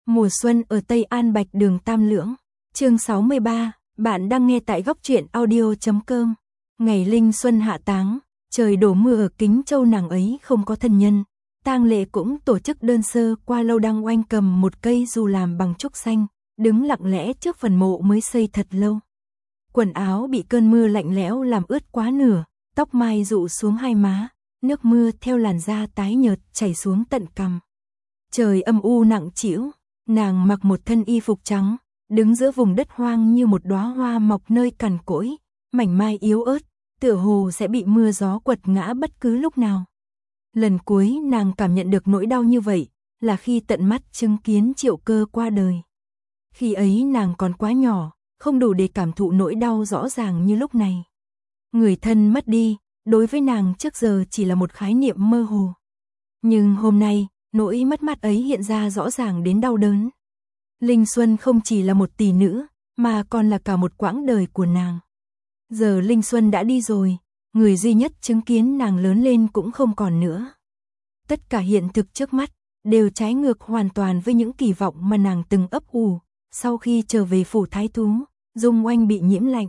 Mùa xuân ở Tây An Bạch Đường Tam Lưỡng. Chương 63, bạn đang nghe tại góc truyện audio.com. Ngày Linh Xuân hạ táng, trời đổ mưa ở Kính Châu, nàng ấy không có thân nhân. Tang lễ cũng tổ chức đơn sơ, qua lâu đang oanh cầm một cây dù làm bằng trúc xanh, đứng lặng lẽ trước phần mộ mới xây thật lâu. Quần áo bị cơn mưa lạnh lẽo làm ướt quá nửa, tóc mai rụ xuống hai má, nước mưa theo làn da tái nhợt chảy xuống tận cằm. Trời âm u nặng trĩu, nàng mặc một thân y phục trắng, đứng giữa vùng đất hoang như một đóa hoa mọc nơi cằn cỗi, mảnh mai yếu ớt, tựa hồ sẽ bị mưa gió quật ngã bất cứ lúc nào. Lần cuối nàng cảm nhận được nỗi đau như vậy là khi tận mắt chứng kiến Triệu Cơ qua đời. Khi ấy nàng còn quá nhỏ, không đủ để cảm thụ nỗi đau rõ ràng như lúc này. Người thân mất đi, đối với nàng trước giờ chỉ là một khái niệm mơ hồ. Nhưng hôm nay, nỗi mất mát ấy hiện ra rõ ràng đến đau đớn. Linh Xuân không chỉ là một tỷ nữ, mà còn là cả một quãng đời của nàng. Giờ Linh Xuân đã đi rồi, người duy nhất chứng kiến nàng lớn lên cũng không còn nữa. Tất cả hiện thực trước mắt đều trái ngược hoàn toàn với những kỳ vọng mà nàng từng ấp ủ. Sau khi trở về phủ thái thú, Dung Oanh bị nhiễm lạnh.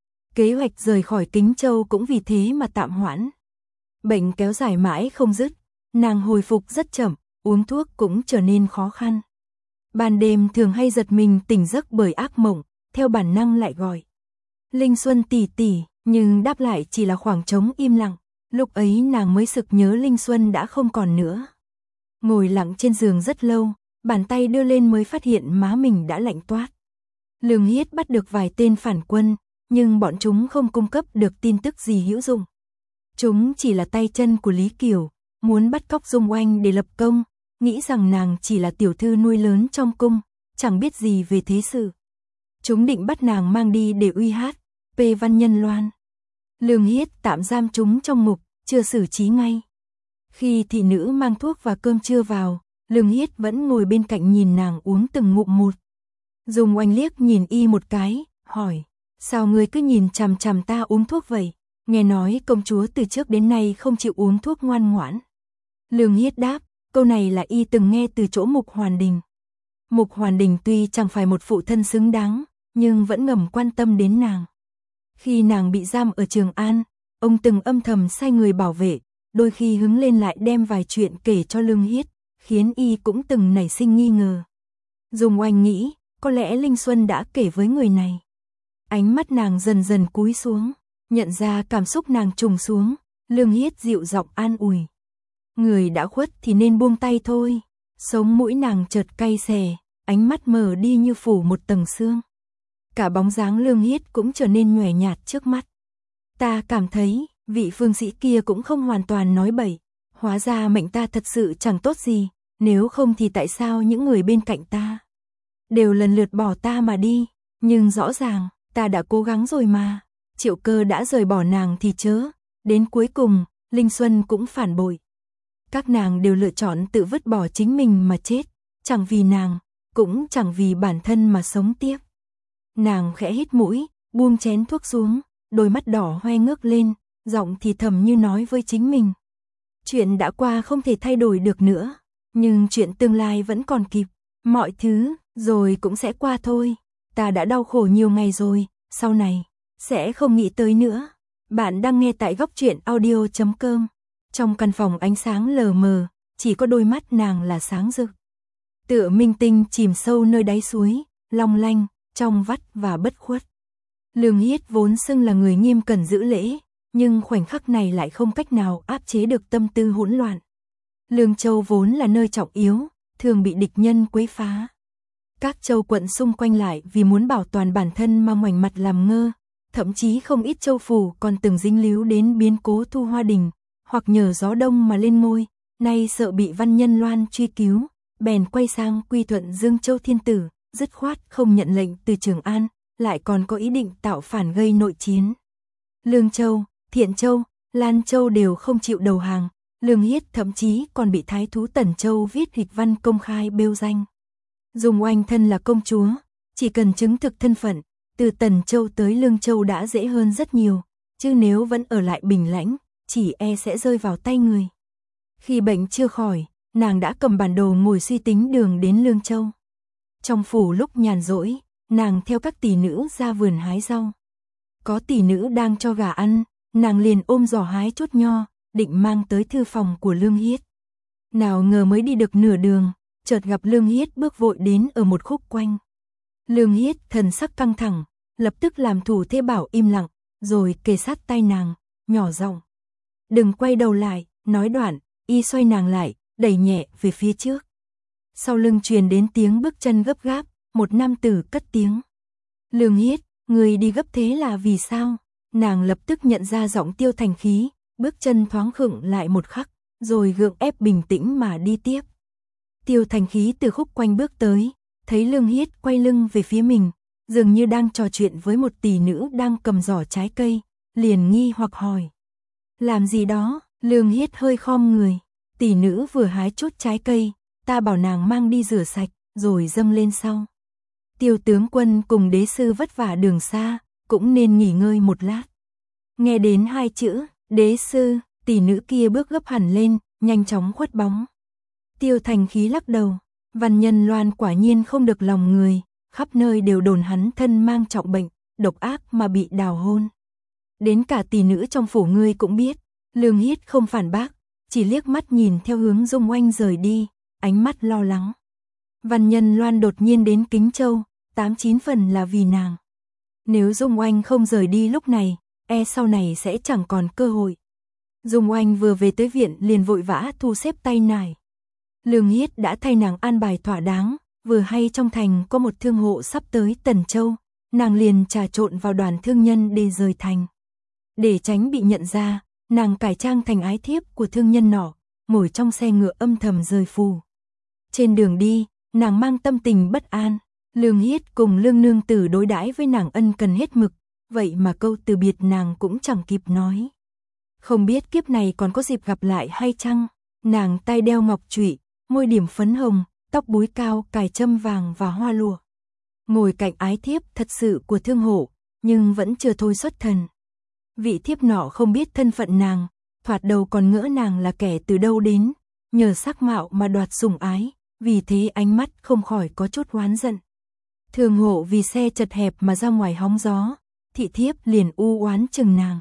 Kế hoạch rời khỏi Kính Châu cũng vì thế mà tạm hoãn. Bệnh kéo dài mãi không dứt, nàng hồi phục rất chậm, uống thuốc cũng trở nên khó khăn. Ban đêm thường hay giật mình tỉnh giấc bởi ác mộng, theo bản năng lại gọi Linh Xuân tỷ tỷ, nhưng đáp lại chỉ là khoảng trống im lặng. Lúc ấy nàng mới sực nhớ Linh Xuân đã không còn nữa. Ngồi lặng trên giường rất lâu, bàn tay đưa lên mới phát hiện má mình đã lạnh toát. Lương Hiết bắt được vài tên phản quân, nhưng bọn chúng không cung cấp được tin tức gì hữu dụng. Chúng chỉ là tay chân của Lý Kiều, muốn bắt cóc Dung Oanh để lập công, nghĩ rằng nàng chỉ là tiểu thư nuôi lớn trong cung, chẳng biết gì về thế sự. Chúng định bắt nàng mang đi để uy hát P. Văn Nhân Loan. Lương Hiết tạm giam chúng trong ngục, chưa xử trí ngay. Khi thị nữ mang thuốc và cơm trưa vào, Lương Hiết vẫn ngồi bên cạnh nhìn nàng uống từng ngụm một. Dung Oanh liếc nhìn y một cái, hỏi, sao ngươi cứ nhìn chằm chằm ta uống thuốc vậy? Nghe nói công chúa từ trước đến nay không chịu uống thuốc ngoan ngoãn. Lương Hiết đáp, câu này là y từng nghe từ chỗ Mục Hoàn Đình. Mục Hoàn Đình tuy chẳng phải một phụ thân xứng đáng, nhưng vẫn ngầm quan tâm đến nàng. Khi nàng bị giam ở Trường An, ông từng âm thầm sai người bảo vệ, đôi khi hứng lên lại đem vài chuyện kể cho Lương Hiết, khiến y cũng từng nảy sinh nghi ngờ. Dung Oanh nghĩ, có lẽ Linh Xuân đã kể với người này. Ánh mắt nàng dần dần cúi xuống, nhận ra cảm xúc nàng trùng xuống, Lương Hiết dịu giọng an ủi. Người đã khuất thì nên buông tay thôi. Sống mũi nàng chợt cay xè, ánh mắt mờ đi như phủ một tầng sương. Cả bóng dáng Lương Hiết cũng trở nên nhòe nhạt trước mắt. Ta cảm thấy, vị phương sĩ kia cũng không hoàn toàn nói bậy. Hóa ra mệnh ta thật sự chẳng tốt gì, nếu không thì tại sao những người bên cạnh ta đều lần lượt bỏ ta mà đi. Nhưng rõ ràng, ta đã cố gắng rồi mà. Triệu Cơ đã rời bỏ nàng thì chớ. Đến cuối cùng, Linh Xuân cũng phản bội. Các nàng đều lựa chọn tự vứt bỏ chính mình mà chết. Chẳng vì nàng, cũng chẳng vì bản thân mà sống tiếp. Nàng khẽ hít mũi, buông chén thuốc xuống, đôi mắt đỏ hoe ngước lên, giọng thì thầm như nói với chính mình. Chuyện đã qua không thể thay đổi được nữa, nhưng chuyện tương lai vẫn còn kịp. Mọi thứ, rồi cũng sẽ qua thôi. Ta đã đau khổ nhiều ngày rồi, sau này, sẽ không nghĩ tới nữa. Bạn đang nghe tại góc truyện audio.com. Trong căn phòng ánh sáng lờ mờ, chỉ có đôi mắt nàng là sáng rực. Tựa minh tinh chìm sâu nơi đáy suối, long lanh, trong vắt và bất khuất. Lương Hiết vốn xưng là người nghiêm cẩn giữ lễ, nhưng khoảnh khắc này lại không cách nào áp chế được tâm tư hỗn loạn. Lương Châu vốn là nơi trọng yếu, thường bị địch nhân quấy phá. Các châu quận xung quanh lại vì muốn bảo toàn bản thân mà ngoảnh mặt làm ngơ, thậm chí không ít châu phủ còn từng dính líu đến biến cố Thu Hoa Đình, hoặc nhờ gió đông mà lên ngôi, nay sợ bị Văn Nhân Loan truy cứu, bèn quay sang quy thuận Dương Châu Thiên Tử, dứt khoát không nhận lệnh từ Trường An, lại còn có ý định tạo phản gây nội chiến. Lương Châu, Thiện Châu, Lan Châu đều không chịu đầu hàng, Lương Hiết thậm chí còn bị thái thú Tần Châu viết hịch văn công khai bêu danh. Dung Oanh thân là công chúa, chỉ cần chứng thực thân phận, từ Tần Châu tới Lương Châu đã dễ hơn rất nhiều, chứ nếu vẫn ở lại Bình Lãnh, chỉ e sẽ rơi vào tay người. Khi bệnh chưa khỏi, nàng đã cầm bản đồ ngồi suy tính đường đến Lương Châu. Trong phủ lúc nhàn rỗi, nàng theo các tỷ nữ ra vườn hái rau. Có tỷ nữ đang cho gà ăn, nàng liền ôm giỏ hái chút nho, định mang tới thư phòng của Lương Hiết. Nào ngờ mới đi được nửa đường, chợt gặp Lương Hiết bước vội đến ở một khúc quanh. Lương Hiết thần sắc căng thẳng, lập tức làm thủ thế bảo im lặng, rồi kề sát tai nàng, nhỏ giọng: "Đừng quay đầu lại." Nói đoạn, y xoay nàng lại, đẩy nhẹ về phía trước. Sau lưng truyền đến tiếng bước chân gấp gáp, một nam tử cất tiếng: "Lương Hiết, người đi gấp thế là vì sao?" Nàng lập tức nhận ra giọng Tiêu Thành Khí, bước chân thoáng khựng lại một khắc, rồi gượng ép bình tĩnh mà đi tiếp. Tiêu Thành Khí từ khúc quanh bước tới, thấy Lương Hiết quay lưng về phía mình, dường như đang trò chuyện với một tỷ nữ đang cầm giỏ trái cây, liền nghi hoặc hỏi: "Làm gì đó?" Lương Hiết hơi khom người: "Tỷ nữ vừa hái chút trái cây, ta bảo nàng mang đi rửa sạch, rồi dâng lên sau. Tiêu tướng quân cùng đế sư vất vả đường xa, cũng nên nghỉ ngơi một lát." Nghe đến hai chữ đế sư, tỷ nữ kia bước gấp hẳn lên, nhanh chóng khuất bóng. Tiêu Thành Khí lắc đầu: "Văn Nhân Loan quả nhiên không được lòng người, khắp nơi đều đồn hắn thân mang trọng bệnh, độc ác mà bị đào hôn. Đến cả tỷ nữ trong phủ ngươi cũng biết." Lương Hiết không phản bác, chỉ liếc mắt nhìn theo hướng Dung Oanh rời đi, ánh mắt lo lắng. Văn Nhân Loan đột nhiên đến Kính Châu, 8-9 phần là vì nàng. Nếu Dung Oanh không rời đi lúc này, e sau này sẽ chẳng còn cơ hội. Dung Oanh vừa về tới viện liền vội vã thu xếp tay nải. Lương Hiết đã thay nàng an bài thỏa đáng, vừa hay trong thành có một thương hộ sắp tới Tần Châu, nàng liền trà trộn vào đoàn thương nhân để rời thành. Để tránh bị nhận ra, nàng cải trang thành ái thiếp của thương nhân nọ, ngồi trong xe ngựa âm thầm rời phủ. Trên đường đi, nàng mang tâm tình bất an. Lương Hiết cùng Lương nương tử đối đãi với nàng ân cần hết mực, vậy mà câu từ biệt nàng cũng chẳng kịp nói. Không biết kiếp này còn có dịp gặp lại hay chăng? Nàng tay đeo ngọc trụy, môi điểm phấn hồng, tóc búi cao cài châm vàng và hoa lụa. Ngồi cạnh ái thiếp thật sự của thương hộ, nhưng vẫn chưa thôi xuất thần. Vị thiếp nọ không biết thân phận nàng, thoạt đầu còn ngỡ nàng là kẻ từ đâu đến, nhờ sắc mạo mà đoạt sủng ái, vì thế ánh mắt không khỏi có chút oán giận. Thương hộ vì xe chật hẹp mà ra ngoài hóng gió, thị thiếp liền u oán chừng nàng.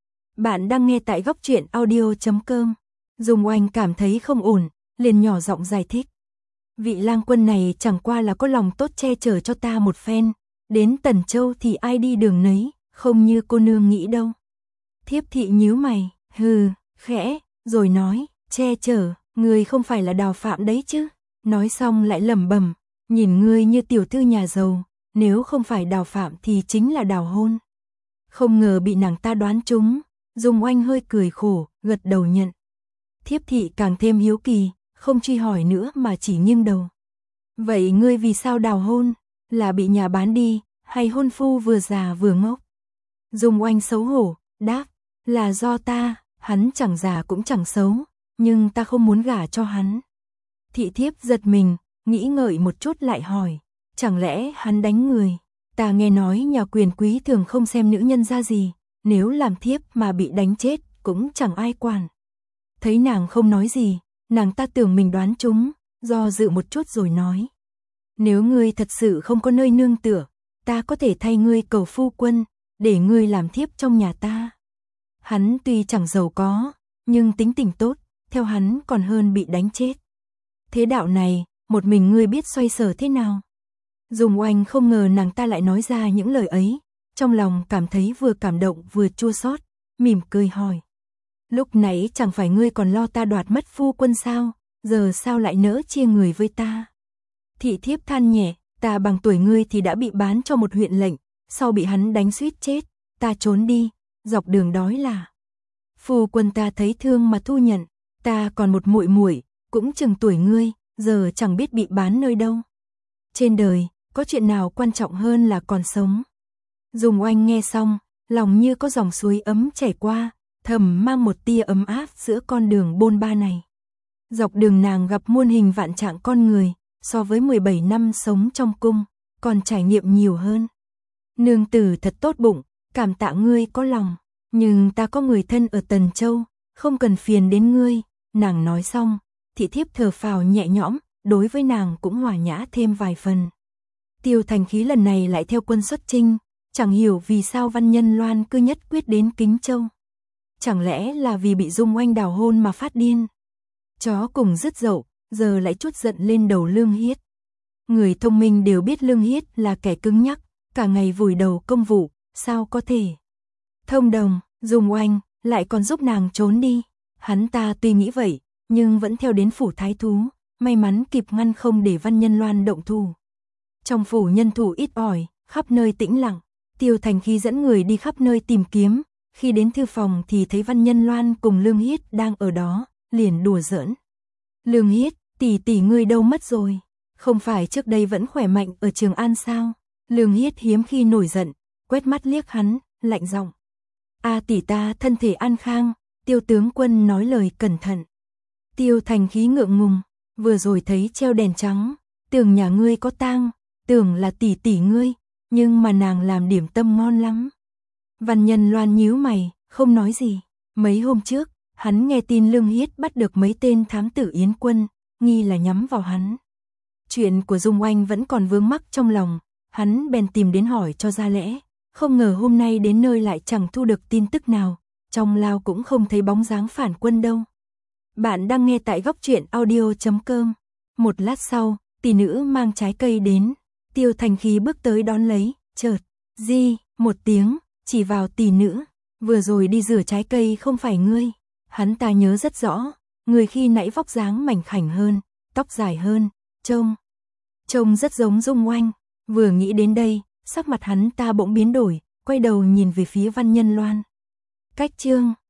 Bạn đang nghe tại góc truyện audio.com. Dung Oanh cảm thấy không ổn, liền nhỏ giọng giải thích: "Vị lang quân này chẳng qua là có lòng tốt che chở cho ta một phen, đến Tần Châu thì ai đi đường nấy, không như cô nương nghĩ đâu." Thiếp thị nhíu mày, hừ, khẽ, rồi nói: "Che chở, ngươi không phải là Đào Phạm đấy chứ?" Nói xong lại lẩm bẩm: "Nhìn ngươi như tiểu thư nhà giàu, nếu không phải Đào Phạm thì chính là Đào Hôn." Không ngờ bị nàng ta đoán trúng, Dung Oanh hơi cười khổ, gật đầu nhận. Thiếp thị càng thêm hiếu kỳ, không truy hỏi nữa mà chỉ nghiêng đầu: "Vậy ngươi vì sao đào hôn? Là bị nhà bán đi, hay hôn phu vừa già vừa ngốc?" Dung Oanh xấu hổ, đáp: "Là do ta, hắn chẳng già cũng chẳng xấu, nhưng ta không muốn gả cho hắn." Thị thiếp giật mình, nghĩ ngợi một chút lại hỏi: "Chẳng lẽ hắn đánh người? Ta nghe nói nhà quyền quý thường không xem nữ nhân ra gì, nếu làm thiếp mà bị đánh chết cũng chẳng ai quản." Thấy nàng không nói gì, nàng ta tưởng mình đoán trúng, do dự một chút rồi nói: "Nếu ngươi thật sự không có nơi nương tựa, ta có thể thay ngươi cầu phu quân, để ngươi làm thiếp trong nhà ta. Hắn tuy chẳng giàu có, nhưng tính tình tốt, theo hắn còn hơn bị đánh chết. Thế đạo này, một mình ngươi biết xoay sở thế nào?" Dung Oanh không ngờ nàng ta lại nói ra những lời ấy, trong lòng cảm thấy vừa cảm động vừa chua xót, mỉm cười hỏi: "Lúc nãy chẳng phải ngươi còn lo ta đoạt mất phu quân sao, giờ sao lại nỡ chia người với ta?" Thị thiếp than nhẹ: "Ta bằng tuổi ngươi thì đã bị bán cho một huyện lệnh, sau bị hắn đánh suýt chết, ta trốn đi, dọc đường đói là. Phu quân ta thấy thương mà thu nhận, ta còn một muội muội, cũng chừng tuổi ngươi, giờ chẳng biết bị bán nơi đâu. Trên đời, có chuyện nào quan trọng hơn là còn sống." Dung Oanh nghe xong, lòng như có dòng suối ấm chảy qua, thầm mang một tia ấm áp giữa con đường bôn ba này. Dọc đường nàng gặp muôn hình vạn trạng con người, so với 17 năm sống trong cung, còn trải nghiệm nhiều hơn. "Nương tử thật tốt bụng, cảm tạ ngươi có lòng, nhưng ta có người thân ở Tần Châu, không cần phiền đến ngươi." Nàng nói xong, thị thiếp thở phào nhẹ nhõm, đối với nàng cũng hòa nhã thêm vài phần. Tiêu Thành Khí lần này lại theo quân xuất chinh, chẳng hiểu vì sao Văn Nhân Loan cứ nhất quyết đến Kính Châu. Chẳng lẽ là vì bị Dung Oanh đào hôn mà phát điên? Chó cùng dứt dậu, giờ lại trút giận lên đầu Lương Hiết. Người thông minh đều biết Lương Hiết là kẻ cứng nhắc, cả ngày vùi đầu công vụ, sao có thể thông đồng. Dung Oanh lại còn giúp nàng trốn đi. Hắn ta tuy nghĩ vậy, nhưng vẫn theo đến phủ thái thú, may mắn kịp ngăn không để Văn Nhân Loan động thủ. Trong phủ nhân thủ ít ỏi, khắp nơi tĩnh lặng, Tiêu Thành Khí dẫn người đi khắp nơi tìm kiếm, khi đến thư phòng thì thấy Văn Nhân Loan cùng Lương Hiết đang ở đó, liền đùa giỡn. Lương Hiết, tỷ tỷ ngươi đâu mất rồi? Không phải trước đây vẫn khỏe mạnh ở Trường An sao? Lương Hiết hiếm khi nổi giận, quét mắt liếc hắn, lạnh giọng. A tỷ ta thân thể an khang, Tiêu tướng quân nói lời cẩn thận. Tiêu Thành Khí ngượng ngùng, vừa rồi thấy treo đèn trắng, tưởng nhà ngươi có tang, tưởng là tỷ tỷ ngươi, nhưng mà nàng làm điểm tâm ngon lắm. Văn Nhân Loan nhíu mày, không nói gì. Mấy hôm trước, hắn nghe tin Lương Hiết bắt được mấy tên thám tử Yến quân, nghi là nhắm vào hắn. Chuyện của Dung Oanh vẫn còn vướng mắc trong lòng, hắn bèn tìm đến hỏi cho ra lẽ. Không ngờ hôm nay đến nơi lại chẳng thu được tin tức nào, trong lao cũng không thấy bóng dáng phản quân đâu. Bạn đang nghe tại góc truyện audio.com. Một lát sau, tỷ nữ mang trái cây đến, Tiêu Thành Khí bước tới đón lấy, chợt, di, một tiếng, chỉ vào tỷ nữ, vừa rồi đi rửa trái cây không phải ngươi. Hắn ta nhớ rất rõ, người khi nãy vóc dáng mảnh khảnh hơn, tóc dài hơn, trông rất giống Dung Oanh. Vừa nghĩ đến đây, sắc mặt hắn ta bỗng biến đổi, quay đầu nhìn về phía Văn Nhân Loan. Cách chương